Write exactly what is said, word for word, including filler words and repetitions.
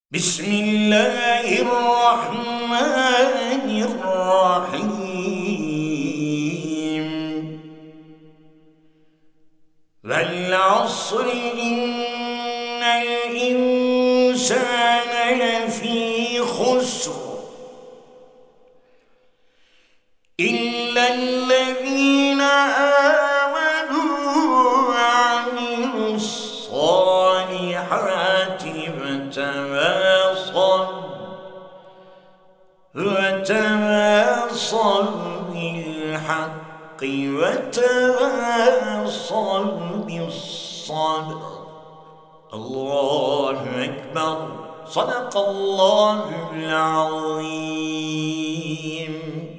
بسم الله الرحمن الرحيم والعصر إن الإنسان لفي خسر إلا الذين آمنوا وعملوا الصالحات وتواصوا وتواصوا بالحق وتواصوا بالصبر. الله أكبر. صدق الله العظيم.